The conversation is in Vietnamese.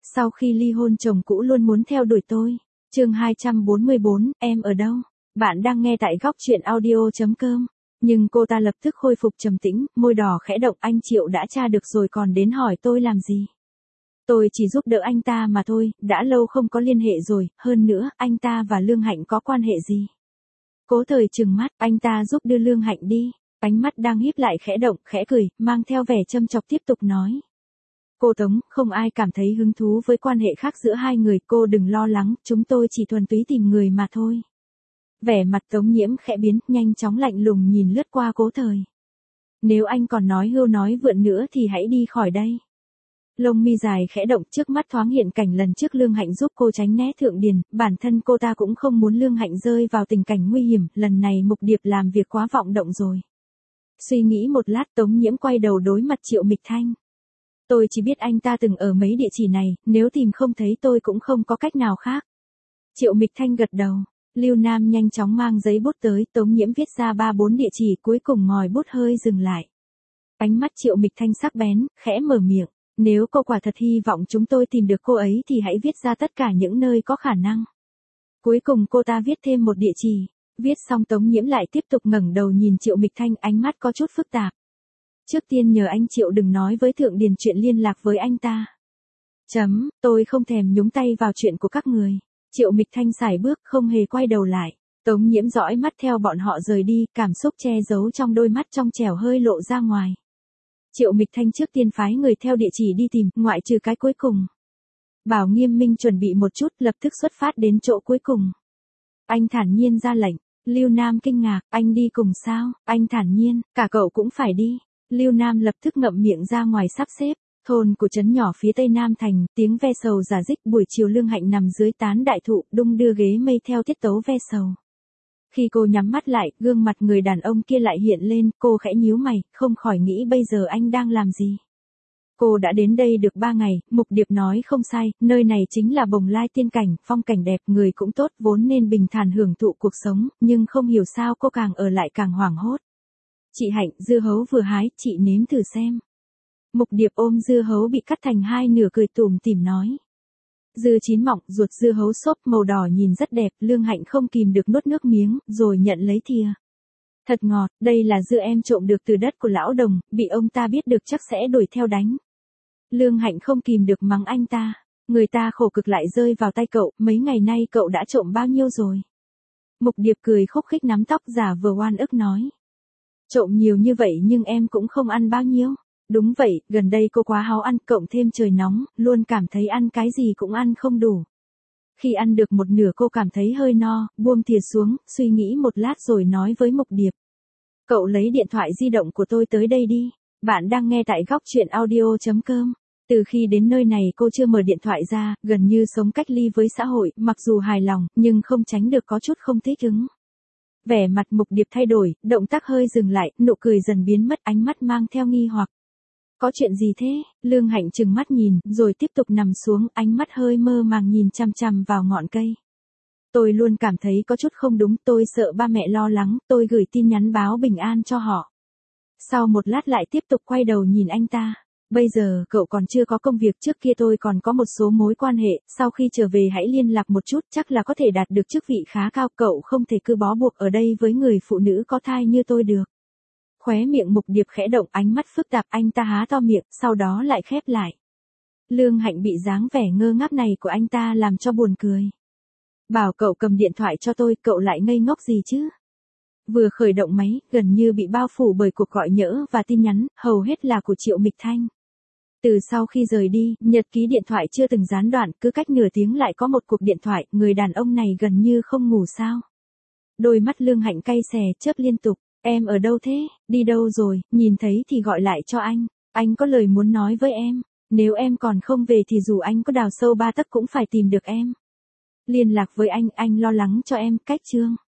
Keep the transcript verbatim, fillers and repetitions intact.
Sau khi ly hôn chồng cũ luôn muốn theo đuổi tôi. Chương hai trăm bốn mươi bốn, em ở đâu? Bạn đang nghe tại góc truyện audio.com. Nhưng cô ta lập tức khôi phục trầm tĩnh, môi đỏ khẽ động. Anh Triệu đã tra được rồi còn đến hỏi tôi làm gì? Tôi chỉ giúp đỡ anh ta mà thôi, đã lâu không có liên hệ rồi, hơn nữa, anh ta và Lương Hạnh có quan hệ gì? Cố Thời trừng mắt, anh ta giúp đưa Lương Hạnh đi. Ánh mắt đang híp lại khẽ động, khẽ cười, mang theo vẻ châm chọc tiếp tục nói. Cô Tống, không ai cảm thấy hứng thú với quan hệ khác giữa hai người, cô đừng lo lắng, chúng tôi chỉ thuần túy tìm người mà thôi. Vẻ mặt Tống Nhiễm khẽ biến, nhanh chóng lạnh lùng nhìn lướt qua Cố Thời. Nếu anh còn nói hưu nói vượn nữa thì hãy đi khỏi đây. Lông mi dài khẽ động, trước mắt thoáng hiện cảnh lần trước Lương Hạnh giúp cô tránh né Thượng Điền, bản thân cô ta cũng không muốn Lương Hạnh rơi vào tình cảnh nguy hiểm, lần này Mục Điệp làm việc quá vọng động rồi. Suy nghĩ một lát, Tống Nhiễm quay đầu đối mặt Triệu Mịch Thanh. Tôi chỉ biết anh ta từng ở mấy địa chỉ này, nếu tìm không thấy tôi cũng không có cách nào khác. Triệu Mịch Thanh gật đầu. Lưu Nam nhanh chóng mang giấy bút tới, Tống Nhiễm viết ra ba bốn địa chỉ, cuối cùng ngòi bút hơi dừng lại. Ánh mắt Triệu Mịch Thanh sắc bén, khẽ mở miệng. Nếu cô quả thật hy vọng chúng tôi tìm được cô ấy thì hãy viết ra tất cả những nơi có khả năng. Cuối cùng cô ta viết thêm một địa chỉ. Viết xong Tống Nhiễm lại tiếp tục ngẩng đầu nhìn Triệu Mịch Thanh, ánh mắt có chút phức tạp. Trước tiên nhờ anh Triệu đừng nói với Thượng Điền chuyện liên lạc với anh ta. Chấm, tôi không thèm nhúng tay vào chuyện của các người. Triệu Mịch Thanh sải bước không hề quay đầu lại. Tống Nhiễm dõi mắt theo bọn họ rời đi, cảm xúc che giấu trong đôi mắt trong trẻo hơi lộ ra ngoài. Triệu Mịch Thanh trước tiên phái người theo địa chỉ đi tìm, ngoại trừ cái cuối cùng. Bảo Nghiêm Minh chuẩn bị một chút, lập tức xuất phát đến chỗ cuối cùng. Anh thản nhiên ra lệnh. Lưu Nam kinh ngạc, anh đi cùng sao? Anh thản nhiên, cả cậu cũng phải đi. Lưu Nam lập tức ngậm miệng ra ngoài sắp xếp. Thôn của trấn nhỏ phía tây Nam thành, tiếng ve sầu rả rích, buổi chiều Lương Hạnh nằm dưới tán đại thụ, đung đưa ghế mây theo tiết tấu ve sầu. Khi cô nhắm mắt lại, gương mặt người đàn ông kia lại hiện lên, cô khẽ nhíu mày, không khỏi nghĩ bây giờ anh đang làm gì. Cô đã đến đây được ba ngày, Mục Điệp nói không sai, nơi này chính là Bồng Lai tiên cảnh, phong cảnh đẹp, người cũng tốt, vốn nên bình thản hưởng thụ cuộc sống, nhưng không hiểu sao cô càng ở lại càng hoảng hốt. Chị Hạnh, dưa hấu vừa hái, chị nếm thử xem. Mục Điệp ôm dưa hấu bị cắt thành hai nửa cười tủm tỉm nói. Dưa chín mọng, ruột dưa hấu xốp màu đỏ nhìn rất đẹp, Lương Hạnh không kìm được nuốt nước miếng, rồi nhận lấy thìa. Thật ngọt, đây là dưa em trộm được từ đất của lão Đồng, bị ông ta biết được chắc sẽ đuổi theo đánh. Lương Hạnh không kìm được mắng anh ta, người ta khổ cực lại rơi vào tay cậu, mấy ngày nay cậu đã trộm bao nhiêu rồi? Mục Điệp cười khúc khích nắm tóc giả vờ oan ức nói. Trộm nhiều như vậy nhưng em cũng không ăn bao nhiêu. Đúng vậy, gần đây cô quá háo ăn, cộng thêm trời nóng, luôn cảm thấy ăn cái gì cũng ăn không đủ. Khi ăn được một nửa cô cảm thấy hơi no, buông thìa xuống, suy nghĩ một lát rồi nói với Mục Điệp. Cậu lấy điện thoại di động của tôi tới đây đi. Bạn đang nghe tại góc truyện audio.com. Từ khi đến nơi này cô chưa mở điện thoại ra, gần như sống cách ly với xã hội, mặc dù hài lòng, nhưng không tránh được có chút không thích ứng. Vẻ mặt Mục Điệp thay đổi, động tác hơi dừng lại, nụ cười dần biến mất, ánh mắt mang theo nghi hoặc. Có chuyện gì thế? Lương Hạnh trừng mắt nhìn, rồi tiếp tục nằm xuống, ánh mắt hơi mơ màng nhìn chằm chằm vào ngọn cây. Tôi luôn cảm thấy có chút không đúng, tôi sợ ba mẹ lo lắng, tôi gửi tin nhắn báo bình an cho họ. Sau một lát lại tiếp tục quay đầu nhìn anh ta. Bây giờ cậu còn chưa có công việc, trước kia tôi còn có một số mối quan hệ, sau khi trở về hãy liên lạc một chút, chắc là có thể đạt được chức vị khá cao, cậu không thể cứ bó buộc ở đây với người phụ nữ có thai như tôi được. Khóe miệng Mục Điệp khẽ động, ánh mắt phức tạp, anh ta há to miệng, sau đó lại khép lại. Lương Hạnh bị dáng vẻ ngơ ngác này của anh ta làm cho buồn cười. Bảo cậu cầm điện thoại cho tôi, cậu lại ngây ngốc gì chứ? Vừa khởi động máy, gần như bị bao phủ bởi cuộc gọi nhỡ và tin nhắn, hầu hết là của Triệu Mịch Thanh. Từ sau khi rời đi, nhật ký điện thoại chưa từng gián đoạn, cứ cách nửa tiếng lại có một cuộc điện thoại, người đàn ông này gần như không ngủ sao. Đôi mắt Lương Hạnh cay xè, chớp liên tục. Em ở đâu thế? Đi đâu rồi? Nhìn thấy thì gọi lại cho anh. Anh có lời muốn nói với em. Nếu em còn không về thì dù anh có đào sâu ba tấc cũng phải tìm được em. Liên lạc với anh, anh lo lắng cho em, cách chương.